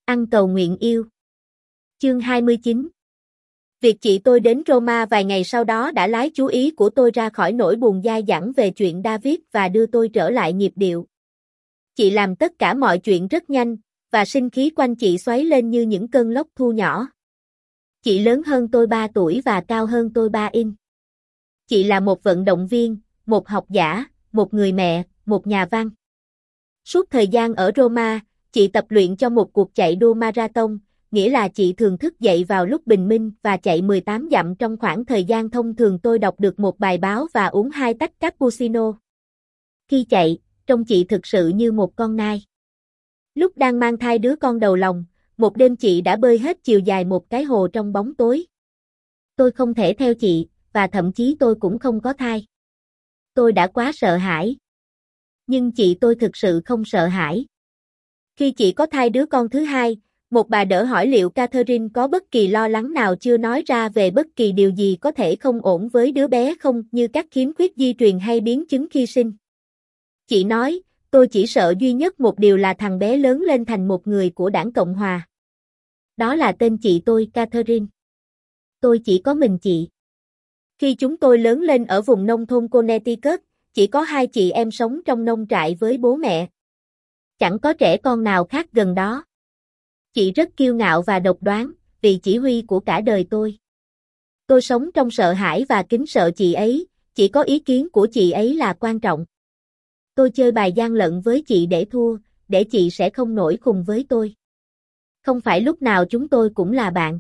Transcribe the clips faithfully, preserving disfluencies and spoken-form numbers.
Ăn cầu nguyện yêu. Chương hai mươi chín. Việc chị tôi đến Roma vài ngày sau đó đã lái chú ý của tôi ra khỏi nỗi buồn dai dẳng về chuyện David và đưa tôi trở lại nhịp điệu. Chị làm tất cả mọi chuyện rất nhanh, và sinh khí quanh chị xoáy lên như những cơn lốc thu nhỏ. Chị lớn hơn tôi ba tuổi và cao hơn tôi ba inch. Chị là một vận động viên, một học giả, một người mẹ, một nhà văn. Suốt thời gian ở Roma, chị tập luyện cho một cuộc chạy đua marathon, nghĩa là chị thường thức dậy vào lúc bình minh và chạy mười tám dặm trong khoảng thời gian thông thường tôi đọc được một bài báo và uống hai tách cappuccino. Khi chạy, trông chị thực sự như một con nai. Lúc đang mang thai đứa con đầu lòng, một đêm chị đã bơi hết chiều dài một cái hồ trong bóng tối. Tôi không thể theo chị, và thậm chí tôi cũng không có thai. Tôi đã quá sợ hãi. Nhưng chị tôi thực sự không sợ hãi. Khi chị có thai đứa con thứ hai, một bà đỡ hỏi liệu Catherine có bất kỳ lo lắng nào chưa nói ra về bất kỳ điều gì có thể không ổn với đứa bé không, như các khiếm khuyết di truyền hay biến chứng khi sinh. Chị nói, tôi chỉ sợ duy nhất một điều là thằng bé lớn lên thành một người của đảng Cộng Hòa. Đó là tên chị tôi, Catherine. Tôi chỉ có mình chị. Khi chúng tôi lớn lên ở vùng nông thôn Connecticut, chỉ có hai chị em sống trong nông trại với bố mẹ. Chẳng có trẻ con nào khác gần đó. Chị rất kiêu ngạo và độc đoán, vì chỉ huy của cả đời tôi. Tôi sống trong sợ hãi và kính sợ chị ấy, chỉ có ý kiến của chị ấy là quan trọng. Tôi chơi bài gian lận với chị để thua, để chị sẽ không nổi khùng với tôi. Không phải lúc nào chúng tôi cũng là bạn.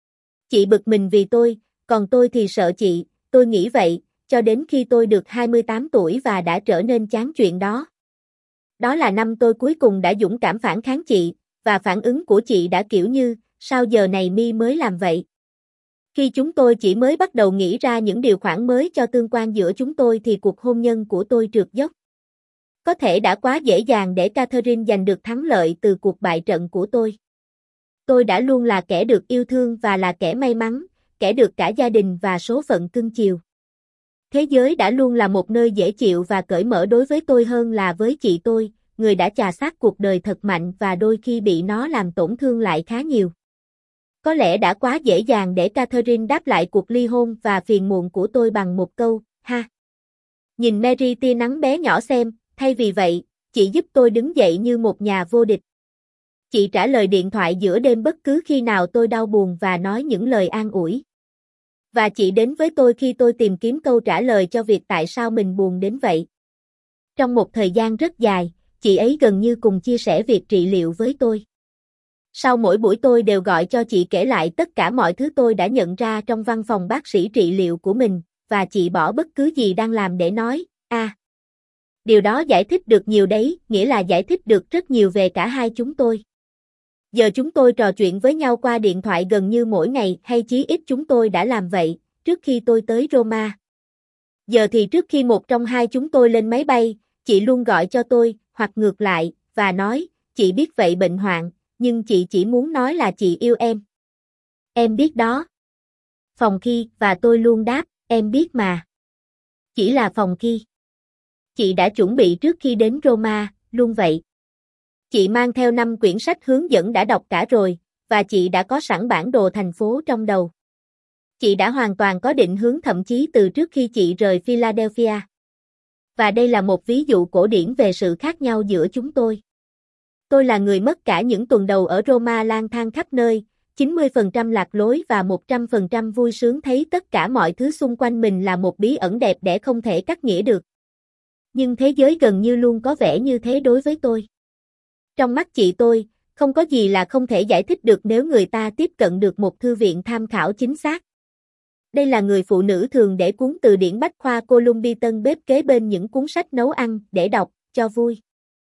Chị bực mình vì tôi, còn tôi thì sợ chị, tôi nghĩ vậy, cho đến khi tôi được hai mươi tám tuổi và đã trở nên chán chuyện đó. Đó là năm tôi cuối cùng đã dũng cảm phản kháng chị, và phản ứng của chị đã kiểu như, sao giờ này mi mới làm vậy? Khi chúng tôi chỉ mới bắt đầu nghĩ ra những điều khoản mới cho tương quan giữa chúng tôi thì cuộc hôn nhân của tôi trượt dốc. Có thể đã quá dễ dàng để Catherine giành được thắng lợi từ cuộc bại trận của tôi. Tôi đã luôn là kẻ được yêu thương và là kẻ may mắn, kẻ được cả gia đình và số phận cưng chiều. Thế giới đã luôn là một nơi dễ chịu và cởi mở đối với tôi hơn là với chị tôi, người đã chà sát cuộc đời thật mạnh và đôi khi bị nó làm tổn thương lại khá nhiều. Có lẽ đã quá dễ dàng để Catherine đáp lại cuộc ly hôn và phiền muộn của tôi bằng một câu, ha. Nhìn Mary tia nắng bé nhỏ xem, thay vì vậy, chị giúp tôi đứng dậy như một nhà vô địch. Chị trả lời điện thoại giữa đêm bất cứ khi nào tôi đau buồn và nói những lời an ủi. Và chị đến với tôi khi tôi tìm kiếm câu trả lời cho việc tại sao mình buồn đến vậy. Trong một thời gian rất dài, chị ấy gần như cùng chia sẻ việc trị liệu với tôi. Sau mỗi buổi tôi đều gọi cho chị kể lại tất cả mọi thứ tôi đã nhận ra trong văn phòng bác sĩ trị liệu của mình, và chị bỏ bất cứ gì đang làm để nói, à. Điều đó giải thích được nhiều đấy, nghĩa là giải thích được rất nhiều về cả hai chúng tôi. Giờ chúng tôi trò chuyện với nhau qua điện thoại gần như mỗi ngày, hay chí ít chúng tôi đã làm vậy, trước khi tôi tới Roma. Giờ thì trước khi một trong hai chúng tôi lên máy bay, chị luôn gọi cho tôi, hoặc ngược lại, và nói, chị biết vậy bệnh hoạn, nhưng chị chỉ muốn nói là chị yêu em. Em biết đó. Phòng khi, và tôi luôn đáp, em biết mà. Chỉ là phòng khi. Chị đã chuẩn bị trước khi đến Roma, luôn vậy. Chị mang theo năm quyển sách hướng dẫn đã đọc cả rồi, và chị đã có sẵn bản đồ thành phố trong đầu. Chị đã hoàn toàn có định hướng thậm chí từ trước khi chị rời Philadelphia. Và đây là một ví dụ cổ điển về sự khác nhau giữa chúng tôi. Tôi là người mất cả những tuần đầu ở Roma lang thang khắp nơi, chín mươi phần trăm lạc lối và một trăm phần trăm vui sướng thấy tất cả mọi thứ xung quanh mình là một bí ẩn đẹp đẽ không thể cắt nghĩa được. Nhưng thế giới gần như luôn có vẻ như thế đối với tôi. Trong mắt chị tôi, không có gì là không thể giải thích được nếu người ta tiếp cận được một thư viện tham khảo chính xác. Đây là người phụ nữ thường để cuốn từ điển bách khoa Columbiton bếp kế bên những cuốn sách nấu ăn để đọc, cho vui.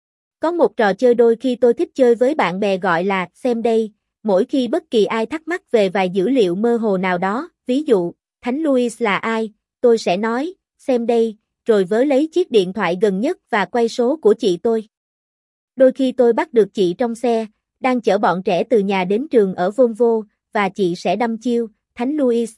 Có một trò chơi đôi khi tôi thích chơi với bạn bè gọi là xem đây, mỗi khi bất kỳ ai thắc mắc về vài dữ liệu mơ hồ nào đó, ví dụ, Thánh Louis là ai, tôi sẽ nói, xem đây, rồi vớ lấy chiếc điện thoại gần nhất và quay số của chị tôi. Đôi khi tôi bắt được chị trong xe, đang chở bọn trẻ từ nhà đến trường ở Volvo, và chị sẽ đâm chiêu, Thánh Louis.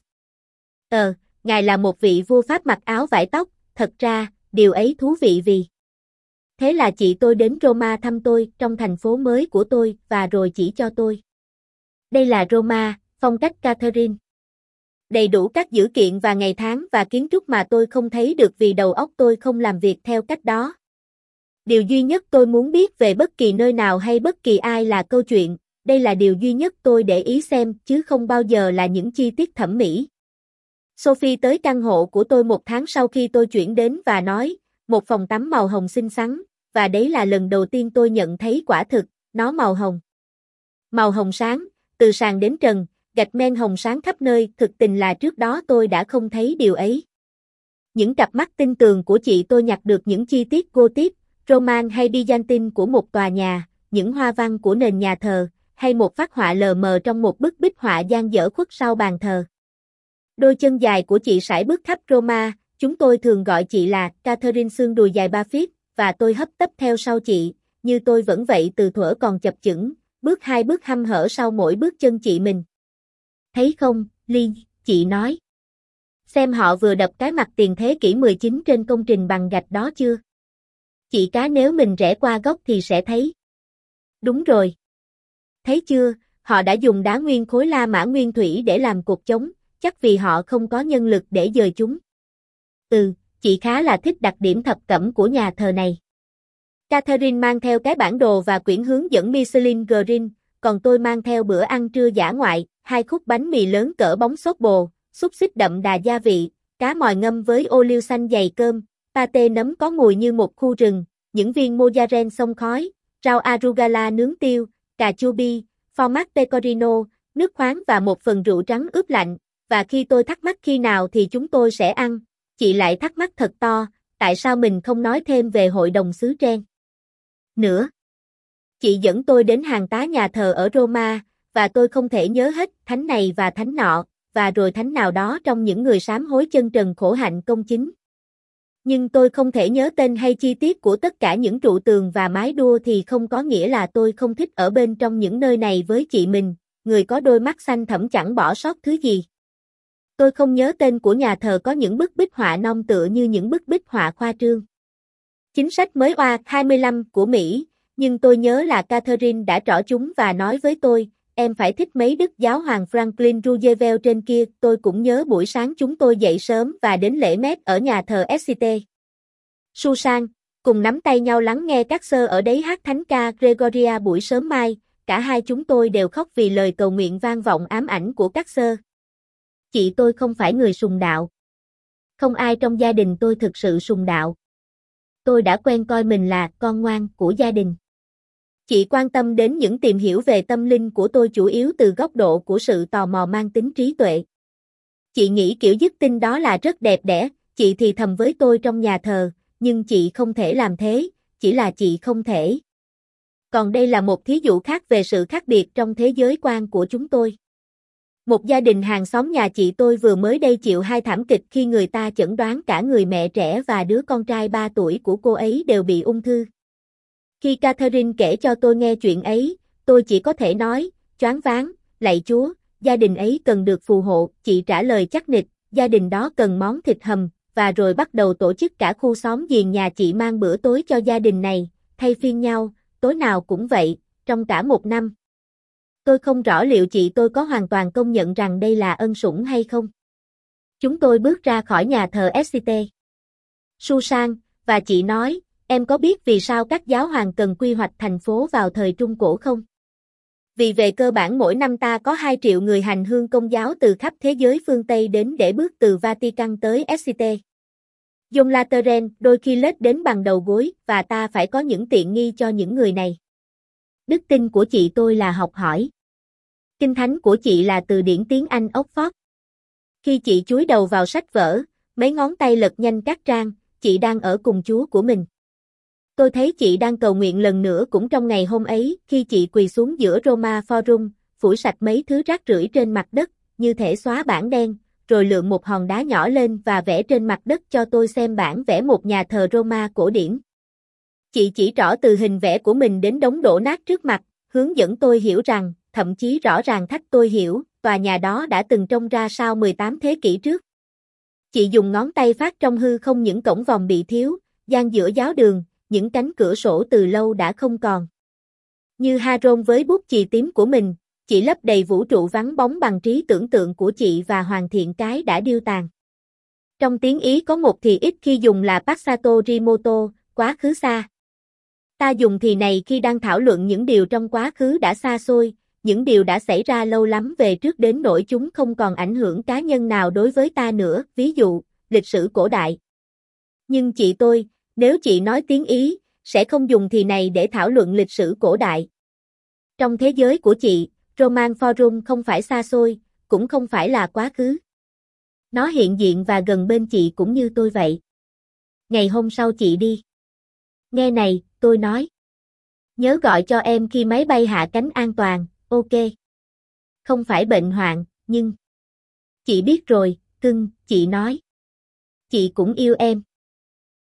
Ờ, ngài là một vị vua Pháp mặc áo vải tóc, thật ra, điều ấy thú vị vì. Thế là chị tôi đến Roma thăm tôi trong thành phố mới của tôi và rồi chỉ cho tôi. Đây là Roma, phong cách Catherine. Đầy đủ các dữ kiện và ngày tháng và kiến trúc mà tôi không thấy được vì đầu óc tôi không làm việc theo cách đó. Điều duy nhất tôi muốn biết về bất kỳ nơi nào hay bất kỳ ai là câu chuyện, đây là điều duy nhất tôi để ý xem chứ không bao giờ là những chi tiết thẩm mỹ. Sophie tới căn hộ của tôi một tháng sau khi tôi chuyển đến và nói, một phòng tắm màu hồng xinh xắn, và đấy là lần đầu tiên tôi nhận thấy quả thực, nó màu hồng. Màu hồng sáng, từ sàn đến trần, gạch men hồng sáng khắp nơi, thực tình là trước đó tôi đã không thấy điều ấy. Những cặp mắt tinh tường của chị tôi nhặt được những chi tiết Gothic, Roman hay Byzantine của một tòa nhà, những hoa văn của nền nhà thờ, hay một phác họa lờ mờ trong một bức bích họa dang dở khuất sau bàn thờ. Đôi chân dài của chị sải bước khắp Roma, chúng tôi thường gọi chị là Catherine xương đùi dài ba feet, và tôi hấp tấp theo sau chị, như tôi vẫn vậy từ thuở còn chập chững, bước hai bước hăm hở sau mỗi bước chân chị mình. Thấy không, Ly, chị nói. Xem họ vừa đập cái mặt tiền thế kỷ mười chín trên công trình bằng gạch đó chưa? Chị cá nếu mình rẽ qua góc thì sẽ thấy. Đúng rồi. Thấy chưa, họ đã dùng đá nguyên khối La Mã nguyên thủy để làm cột chống, chắc vì họ không có nhân lực để dời chúng. Ừ, chị khá là thích đặc điểm thập cẩm của nhà thờ này. Catherine mang theo cái bản đồ và quyển hướng dẫn Michelin Green, còn tôi mang theo bữa ăn trưa dã ngoại, hai khúc bánh mì lớn cỡ bóng xốp bồ, xúc xích đậm đà gia vị, cá mòi ngâm với ô liu xanh dày cơm, pate nấm có mùi như một khu rừng, những viên mozzarella xông khói, rau arugula nướng tiêu, cà chua bi, formaggio pecorino, nước khoáng và một phần rượu trắng ướp lạnh, và khi tôi thắc mắc khi nào thì chúng tôi sẽ ăn, chị lại thắc mắc thật to, tại sao mình không nói thêm về hội đồng xứ Tren nữa. Chị dẫn tôi đến hàng tá nhà thờ ở Roma, và tôi không thể nhớ hết thánh này và thánh nọ, và rồi thánh nào đó trong những người sám hối chân trần khổ hạnh công chính. Nhưng tôi không thể nhớ tên hay chi tiết của tất cả những trụ tường và mái đua thì không có nghĩa là tôi không thích ở bên trong những nơi này với chị mình, người có đôi mắt xanh thẳm chẳng bỏ sót thứ gì. Tôi không nhớ tên của nhà thờ có những bức bích họa non tựa như những bức bích họa khoa trương. Chính sách mới oa hai mươi lăm của Mỹ, nhưng tôi nhớ là Catherine đã trỏ chúng và nói với tôi, em phải thích mấy đức giáo hoàng Franklin Roosevelt trên kia, tôi cũng nhớ buổi sáng chúng tôi dậy sớm và đến lễ mét ở nhà thờ ét xê tê. Susan, cùng nắm tay nhau lắng nghe các sơ ở đấy hát thánh ca Gregoria buổi sớm mai, cả hai chúng tôi đều khóc vì lời cầu nguyện vang vọng ám ảnh của các sơ. Chị tôi không phải người sùng đạo. Không ai trong gia đình tôi thực sự sùng đạo. Tôi đã quen coi mình là con ngoan của gia đình. Chị quan tâm đến những tìm hiểu về tâm linh của tôi chủ yếu từ góc độ của sự tò mò mang tính trí tuệ. Chị nghĩ kiểu dứt tin đó là rất đẹp đẽ, chị thì thầm với tôi trong nhà thờ, nhưng chị không thể làm thế, chỉ là chị không thể. Còn đây là một thí dụ khác về sự khác biệt trong thế giới quan của chúng tôi. Một gia đình hàng xóm nhà chị tôi vừa mới đây chịu hai thảm kịch khi người ta chẩn đoán cả người mẹ trẻ và đứa con trai ba tuổi của cô ấy đều bị ung thư. Khi Catherine kể cho tôi nghe chuyện ấy, tôi chỉ có thể nói, choáng váng, lạy Chúa, gia đình ấy cần được phù hộ, chị trả lời chắc nịch, gia đình đó cần món thịt hầm, và rồi bắt đầu tổ chức cả khu xóm giềng nhà chị mang bữa tối cho gia đình này, thay phiên nhau, tối nào cũng vậy, trong cả một năm. Tôi không rõ liệu chị tôi có hoàn toàn công nhận rằng đây là ân sủng hay không. Chúng tôi bước ra khỏi nhà thờ ét xê tê. Susan, và chị nói, em có biết vì sao các giáo hoàng cần quy hoạch thành phố vào thời Trung Cổ không? Vì về cơ bản mỗi năm ta có hai triệu người hành hương công giáo từ khắp thế giới phương Tây đến để bước từ Vatican tới ét xê tê. John Lateran đôi khi lết đến bằng đầu gối và ta phải có những tiện nghi cho những người này. Đức tin của chị tôi là học hỏi. Kinh thánh của chị là từ điển tiếng Anh Oxford. Khi chị chúi đầu vào sách vở, mấy ngón tay lật nhanh các trang, chị đang ở cùng Chúa của mình. Tôi thấy chị đang cầu nguyện lần nữa cũng trong ngày hôm ấy, khi chị quỳ xuống giữa Roma Forum, phủi sạch mấy thứ rác rưởi trên mặt đất, như thể xóa bảng đen, rồi lượm một hòn đá nhỏ lên và vẽ trên mặt đất cho tôi xem bản vẽ một nhà thờ Roma cổ điển. Chị chỉ trỏ từ hình vẽ của mình đến đống đổ nát trước mặt, hướng dẫn tôi hiểu rằng, thậm chí rõ ràng thách tôi hiểu, tòa nhà đó đã từng trông ra sao mười tám thế kỷ trước. Chị dùng ngón tay phát trong hư không những cổng vòm bị thiếu, gian giữa giáo đường, những cánh cửa sổ từ lâu đã không còn. Như Haron với bút chì tím của mình, chị lấp đầy vũ trụ vắng bóng bằng trí tưởng tượng của chị và hoàn thiện cái đã điêu tàn. Trong tiếng Ý có một thì ít khi dùng là passato remoto, quá khứ xa. Ta dùng thì này khi đang thảo luận những điều trong quá khứ đã xa xôi, những điều đã xảy ra lâu lắm về trước đến nỗi chúng không còn ảnh hưởng cá nhân nào đối với ta nữa, ví dụ, lịch sử cổ đại. Nhưng chị tôi, nếu chị nói tiếng Ý, sẽ không dùng thì này để thảo luận lịch sử cổ đại. Trong thế giới của chị, Roman Forum không phải xa xôi, cũng không phải là quá khứ. Nó hiện diện và gần bên chị cũng như tôi vậy. Ngày hôm sau chị đi. Nghe này, tôi nói. Nhớ gọi cho em khi máy bay hạ cánh an toàn, ok. Không phải bệnh hoạn, nhưng... Chị biết rồi, cưng, chị nói. Chị cũng yêu em.